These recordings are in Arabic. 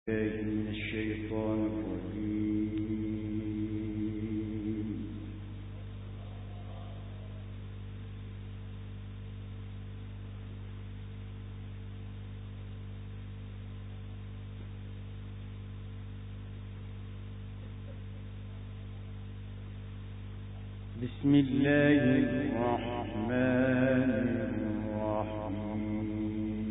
من الشيطان الرجيم. بسم الله الرحمن الرحيم.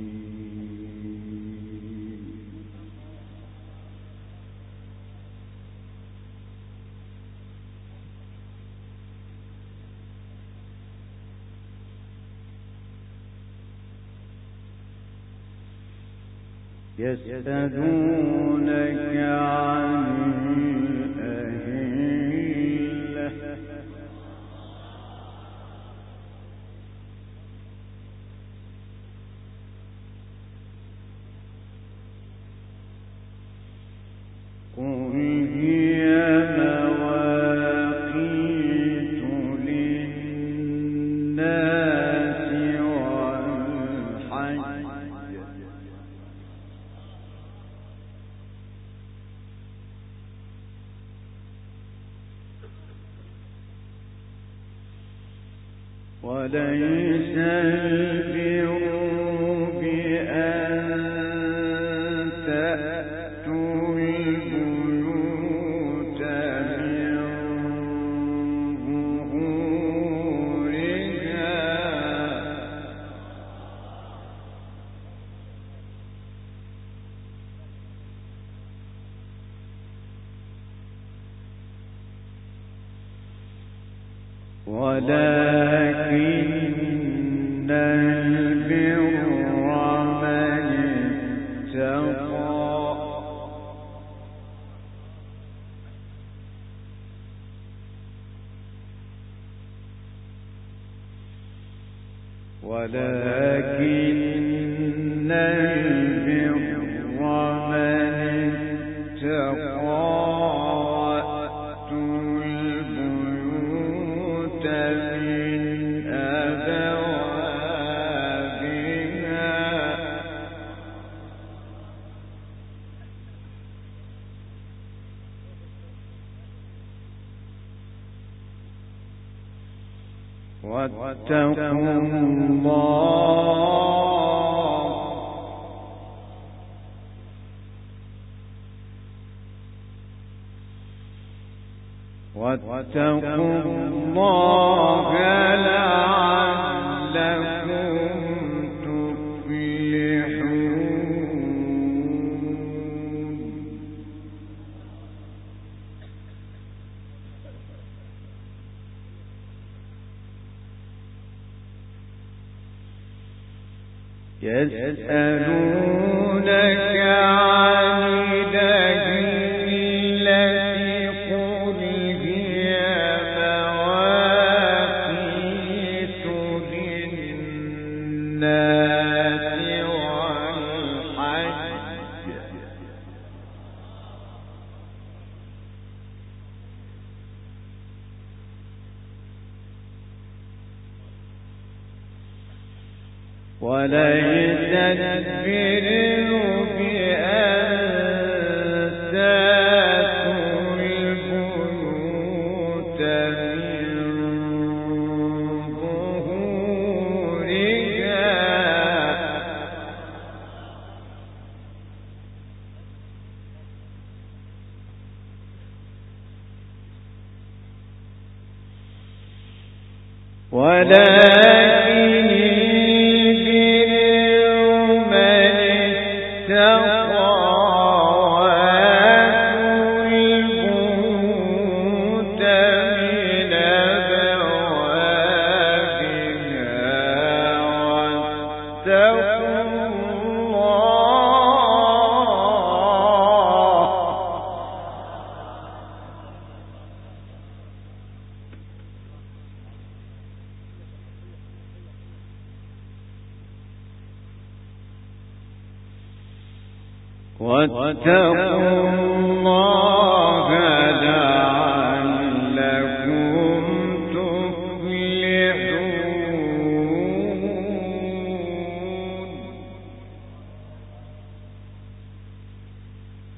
يسألونك عن الأهلة قل هي مواقيت للناس والحج وليس البر بأن تأتوا البيوت من ظهورها ولكن البر من اتقى ولكن البر من اتقى وأتوا البيوت من أبوابها واتقوا الله لعلكم تفلحون. يسألونك عن الأهلة قل هي مواقيت للناس والحج وليس البر بأن تأتوا البيوت من ظهورها ولكن واتقوا الله لعلكم تفلحون.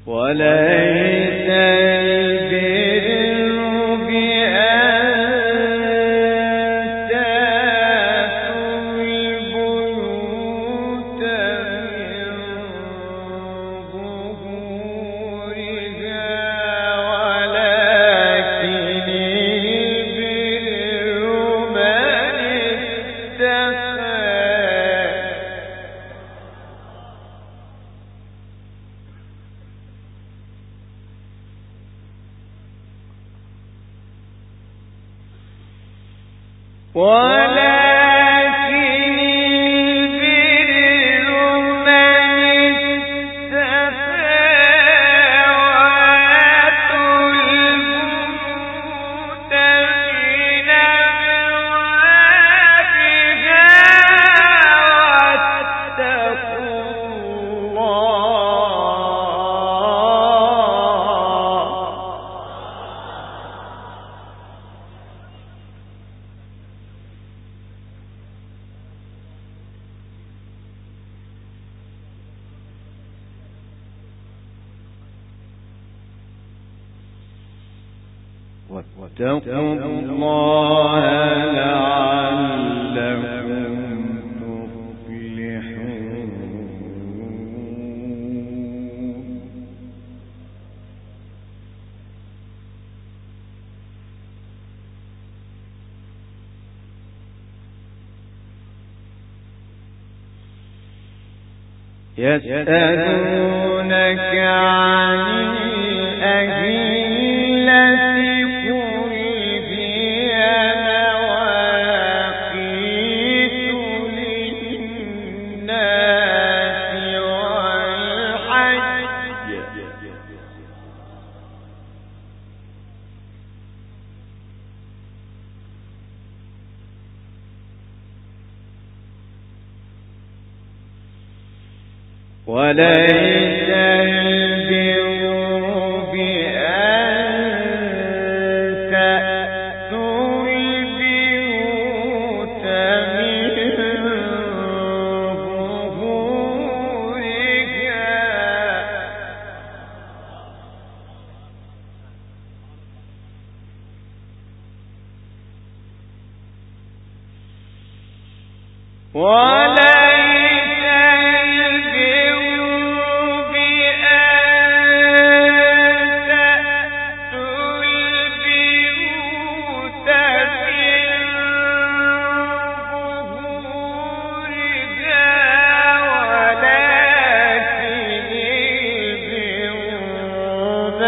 وليس البر بأن تأتوا البيوت من ظهورها ولكن البر من اتقى. واتقوا الله لعلكم تفلحون. يسألونك عن الأهلة قل هي مواقيت للناس والحج وليس البر بأن تأتوا البيوت من ظهورها وليس البر بأن تأتوا البيوت من ظهورها ولكن البر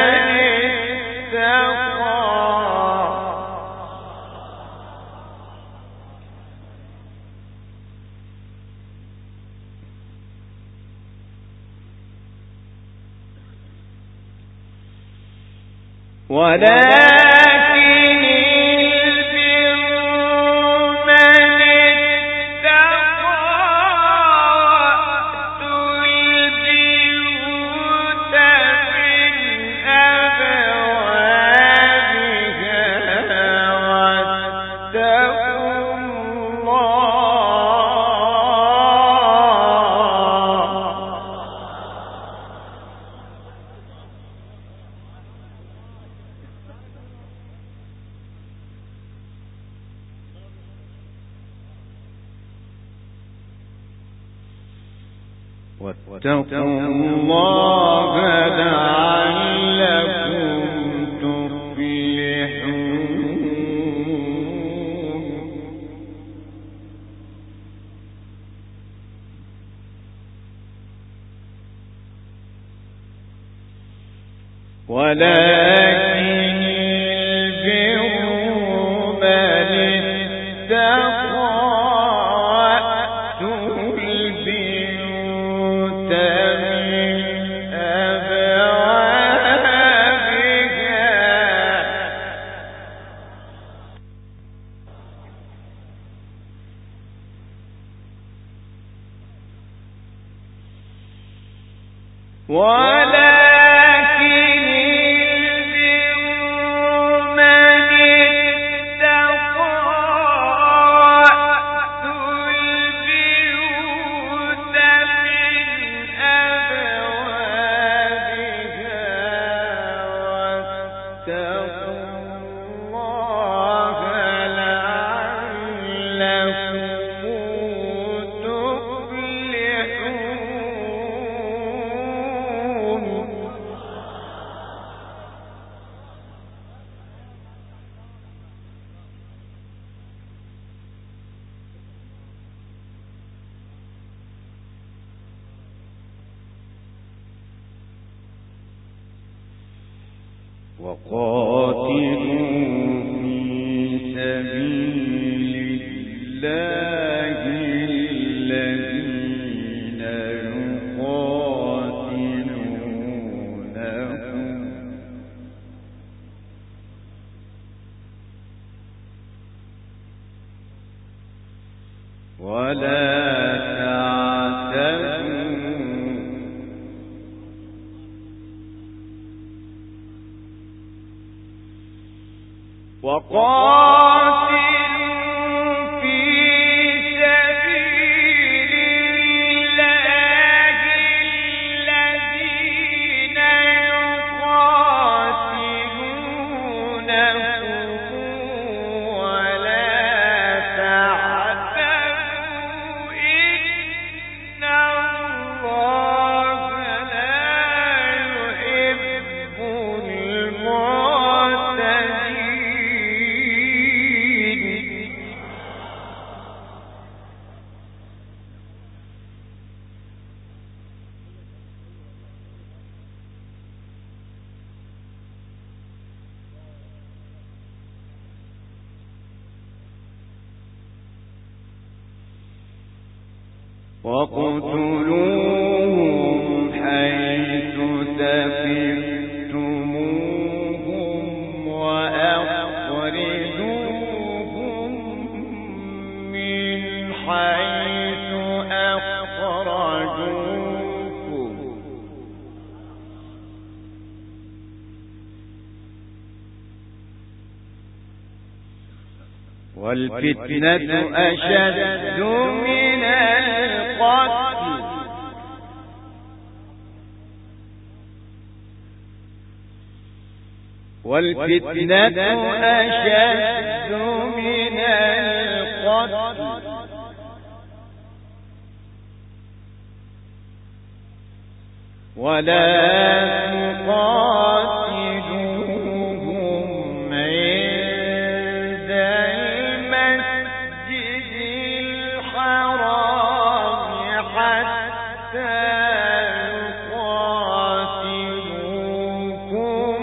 من اتقى وأتوا البيوت من أبوابها واتقوا الله لعلكم تفلحون. ولكن البر من اتقى وأتوا البيوت من أبوابها ولكن البر من اتقى وأتوا البيوت من أبوابها وَاقْتُلُوهُمْ حَيْثُ ثَقِفْتُمُوهُمْ وَأَخْرِجُوهُمْ مِنْ حَيْثُ أَخْرَجُوكُمْ وَالْفِتْنَةُ أَشَدُّ مِنَ القتل والفتنة أشد من القتل ولا تقاتلوهم عند المسجد الحرام حتى يقاتلوكم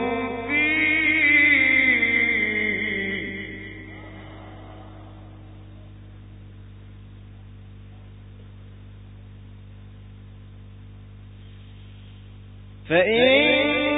فيه فإن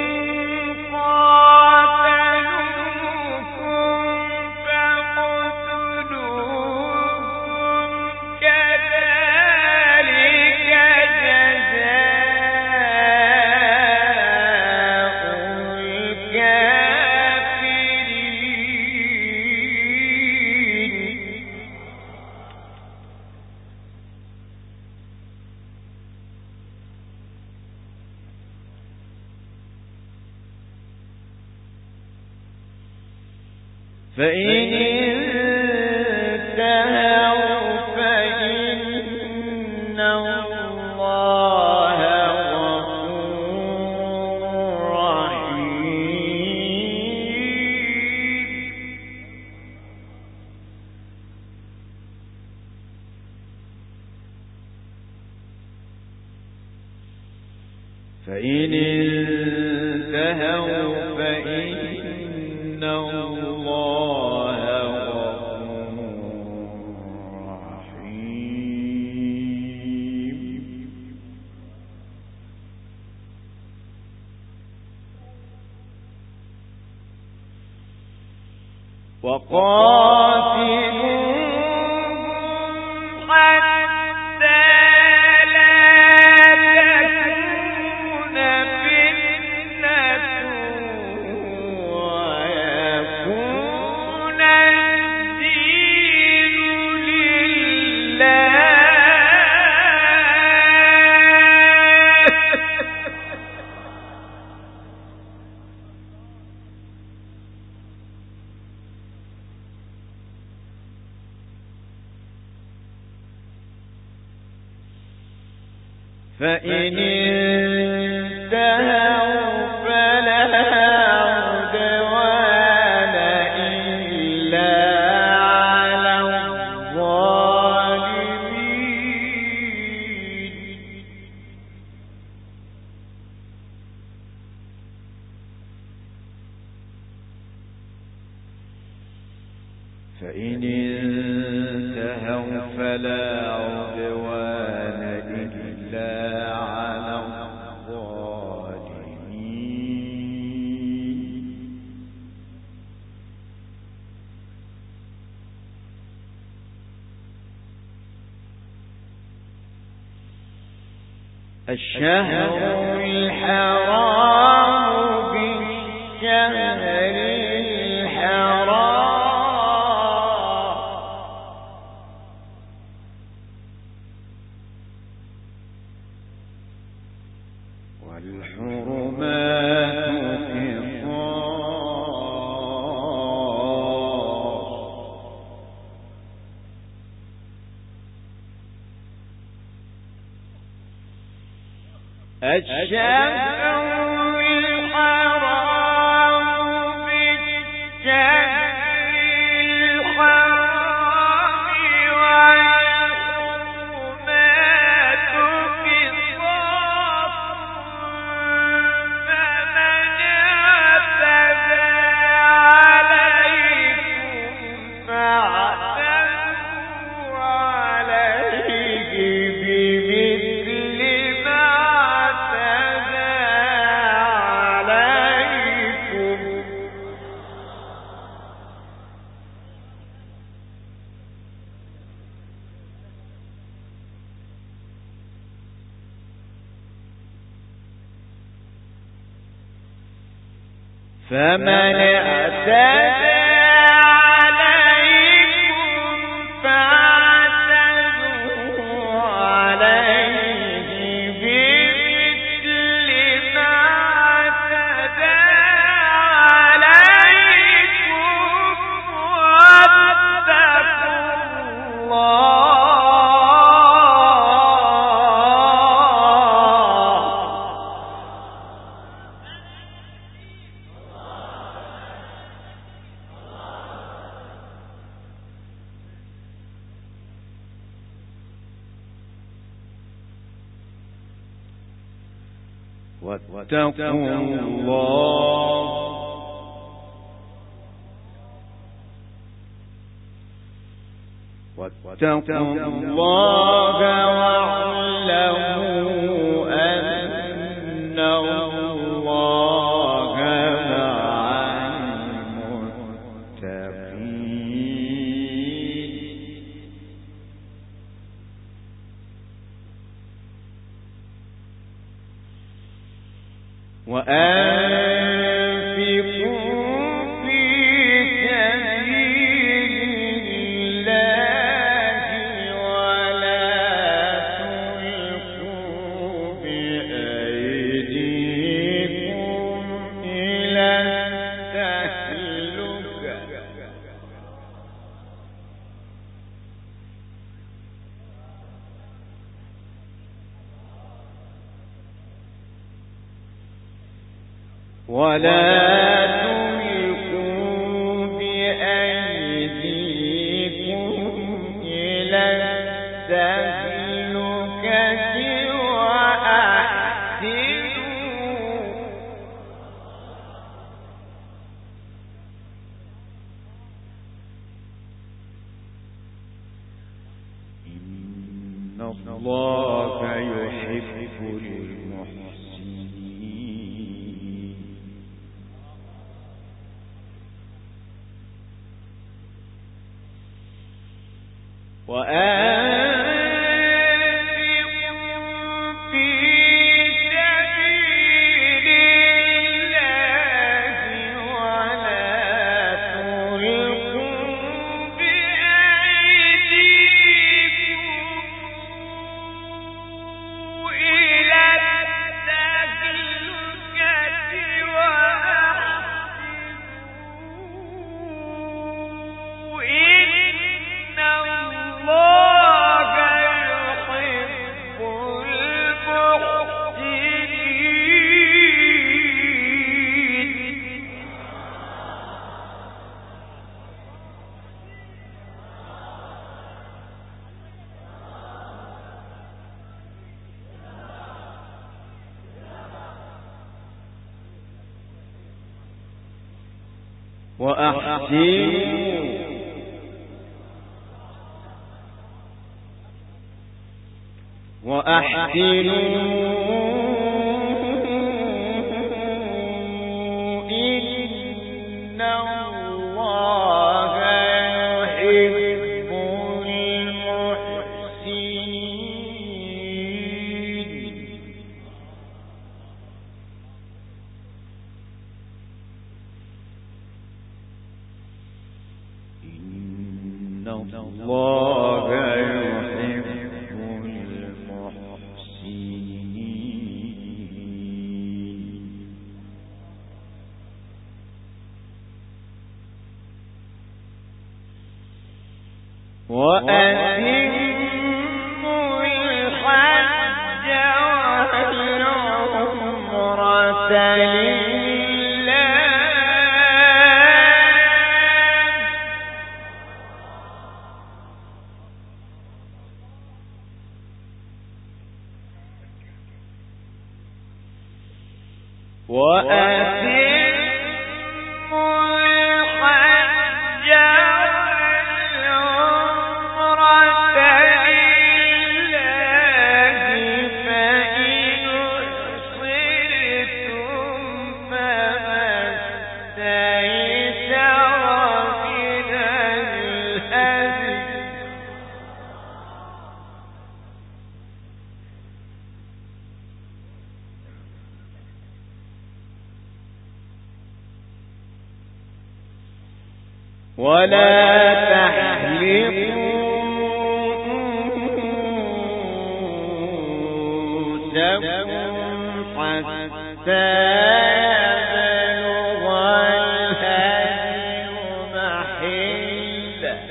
انتهوا فإن الله غفور رحيم فإن انتهوا فإن الله غفور رحيم وقاتلوهم حتى لا تكون فتنة ويكون الدين لله فإن انتهوا فلا عدوان إلا على الظالمين الشهر الحرام بالشهر الحرام والحرمات قصاص الشهر الحرام بالشهر الحرام والحرمات قصاص فمن اعتدى عليكم فاعتدوا عليه بمثل ما اعتدى عليكم فمن اعتدى عليكم فاعتدوا عليه بمثل ما اعتدى عليكم واتقوا واتقوا الله واعلموا أن الله مع المتقين وأنفقوا في سبيل الله ولا تلقوا بأيديكم إلى التهلكة إن الله يحب المحسنين وأنفقوا في سبيل الله ولا تلقوا بأيديكم إلى التهلكة وأحسنوا إن الله يحب المحسنين وأحسنوا إن الله يحب المحسنين الله يحب المحسنين. وأتموا الحج والعمرة لله ولا تحلقوا رؤوسكم حتى يبلغ الهدي محله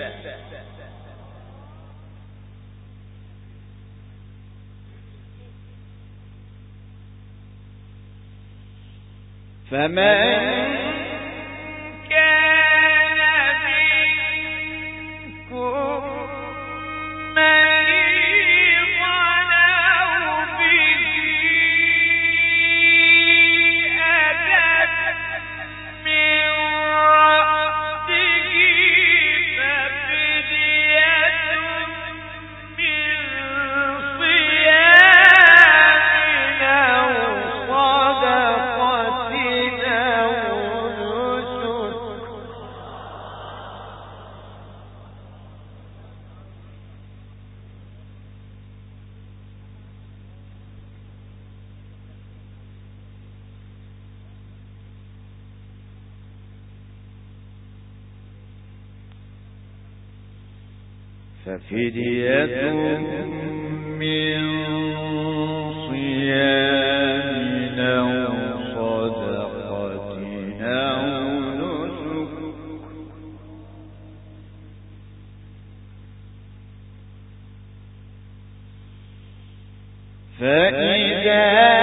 فمن ففدية من صيام أو صدقة أو نسك فإذا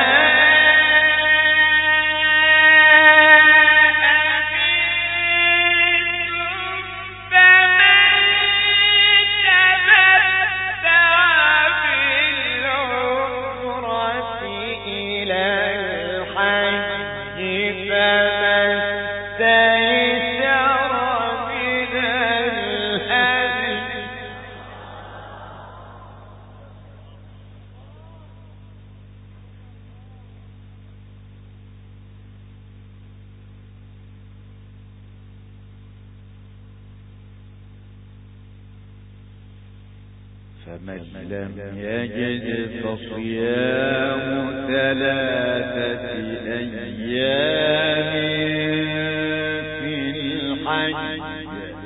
فمن لم يجد فصيام 3 أيام في الحج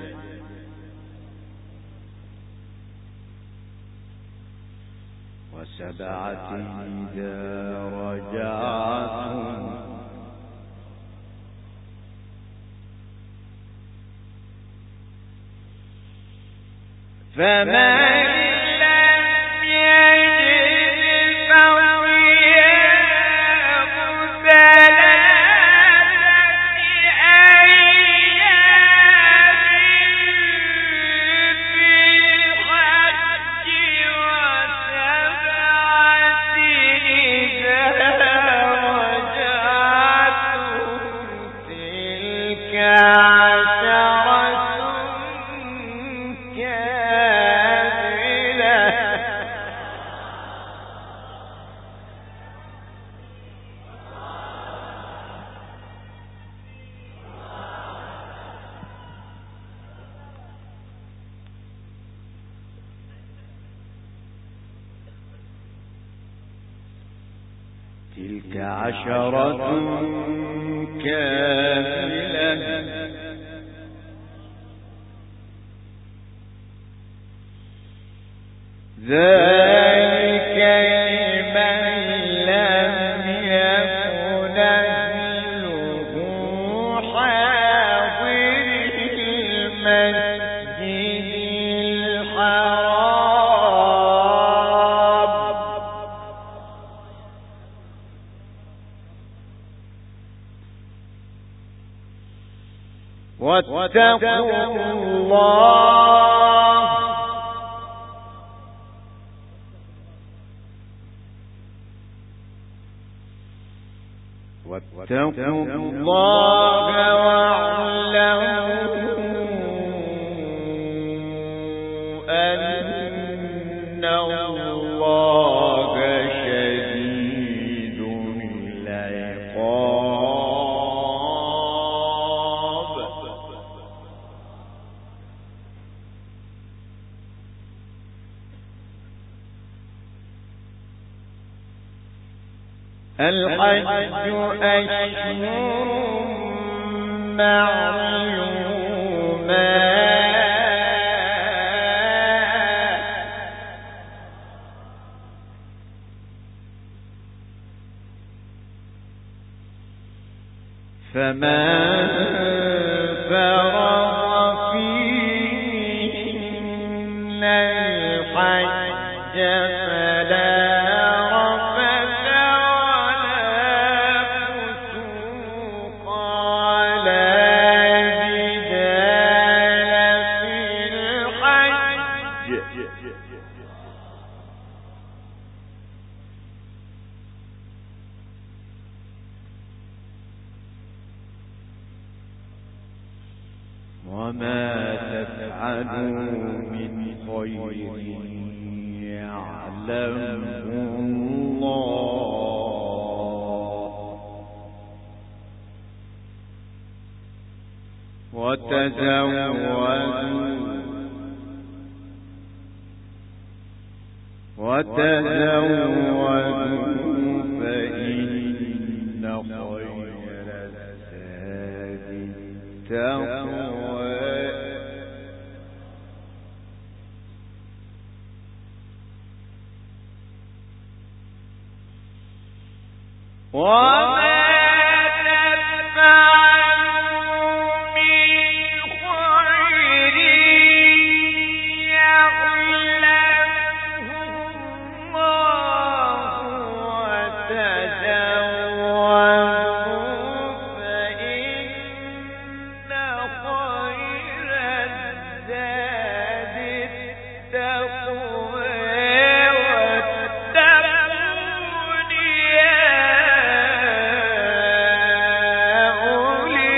و7 إذا رجعتم فمن تلك 10 كاملة ذلك لمن لم يكن أهله حاضر المسجد الحرام واتقوا الله واعلموا أن الله شديد العقاب. الحج أشهر معلومات فمن فرض فيهن الحج فلا رفث ولا فسوق ولا جدال في الحج وما تفعلوا من خير يعلمه الله وتزودوا فإن خير الزاد التقوى وما تفعلوا من خير يعلمه الله وتزودوا فإن خير الزاد التقوى واتقون يا أولي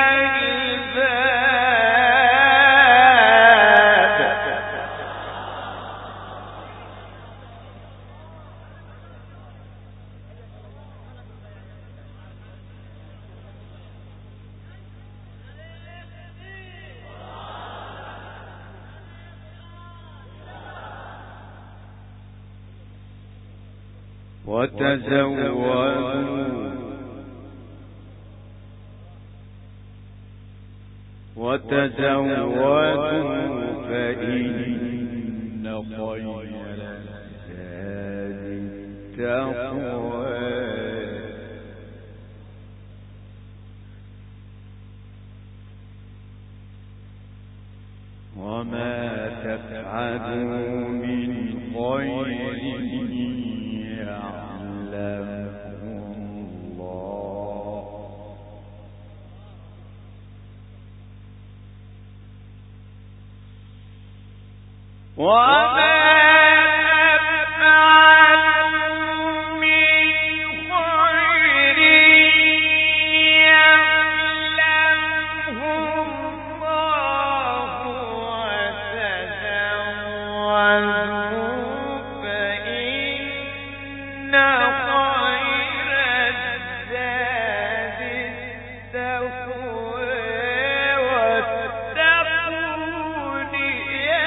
الألباب. وتزودوا فإن خير الزاد التقوى وما تفعلوا من خير يعلمه الله وما تفعلوا من خير يعلمه الله وتزودوا فإن خير الزاد التقوى واتقون يا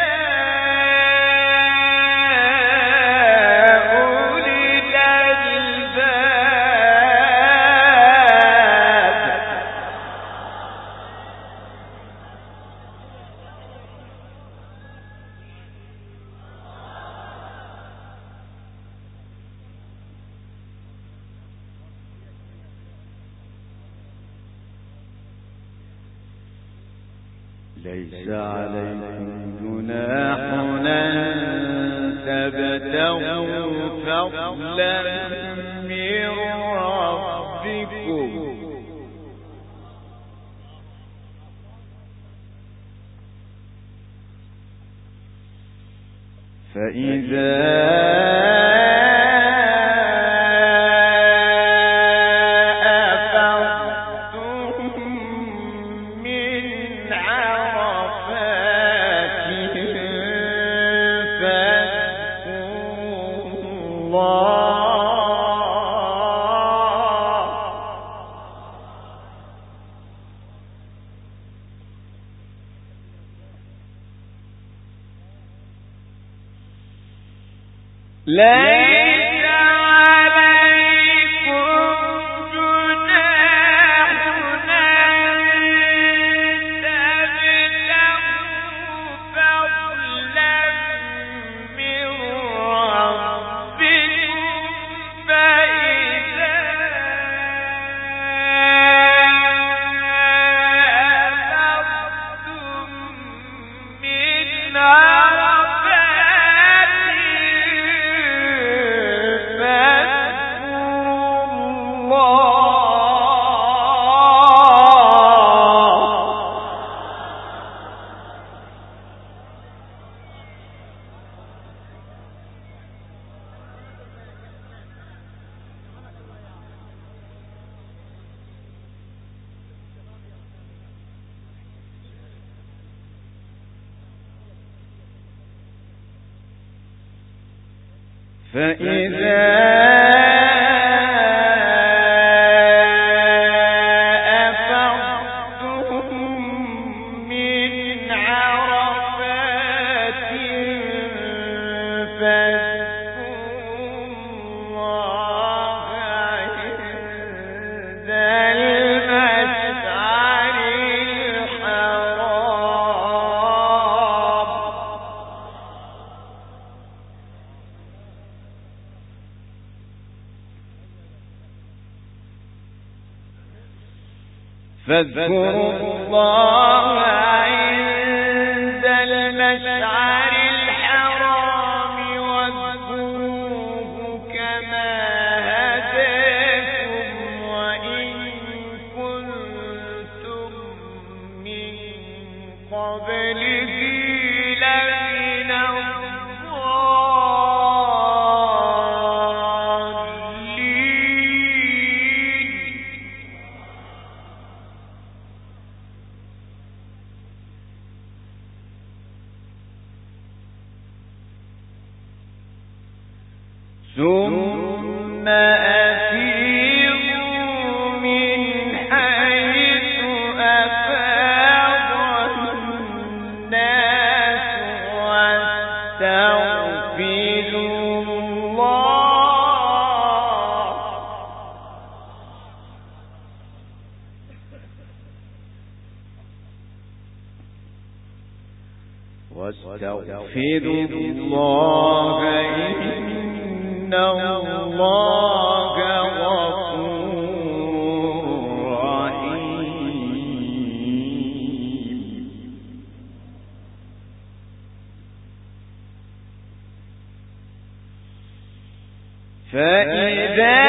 ليس عليكم جناح أن تبتغوا فضلا من ربكم فإذا ليس عليكم جناح أن تبتغوا فضلا من ربكم فإذا أفضتم من فإذا أفضتم من عرفات فاذكروا الله عند المشعر الحرام فاذكروا الله عند المشعر الحرام واذكروه كما هداكم وإن كنتم من قبله لمن ثم أفيضوا من حيث أفاض الناس واستغفروا الله واستغفروا الله إن الله غفور رحيم فإذا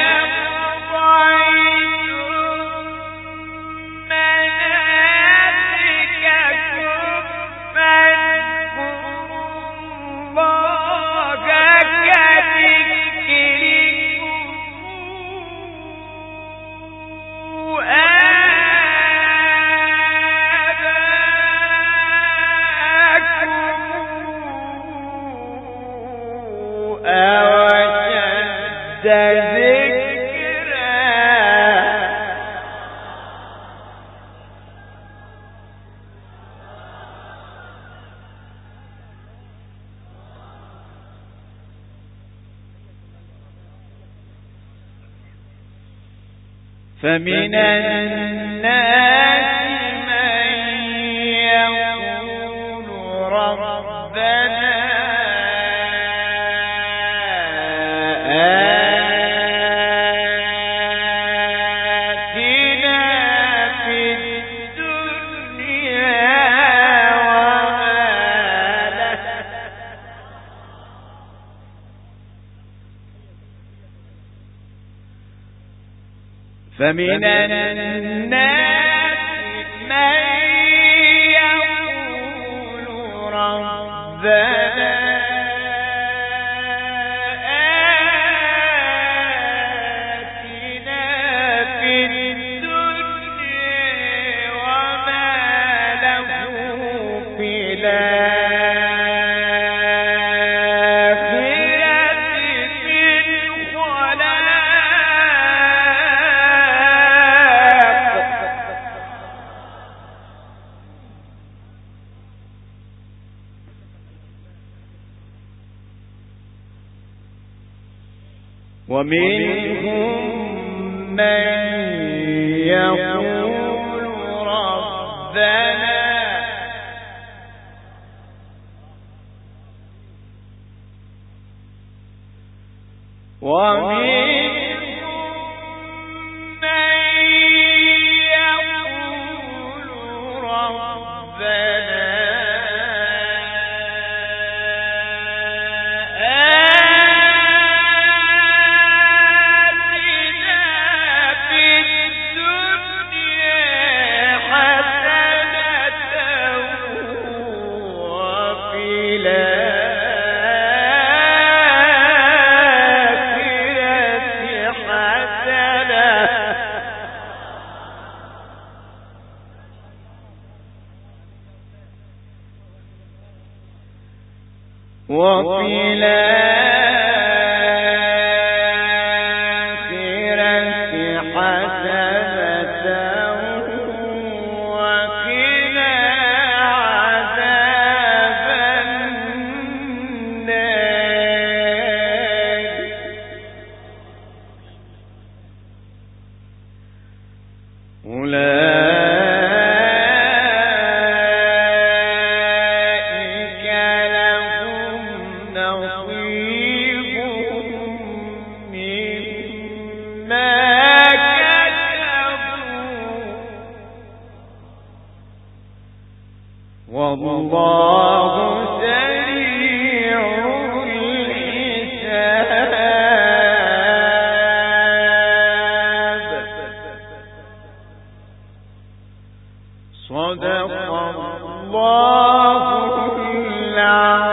فمن الناس من يقول ربنا آتنا في الدنيا فمن الناس من يقول ربنا آتنا في الدنيا وما له في ومنهم من يقول ربنا وفي الآخرة حسنة وقنا عذاب النار أولئك لهم نصيب مما كسبوا والله سريع الحساب. صدق الله العظيم.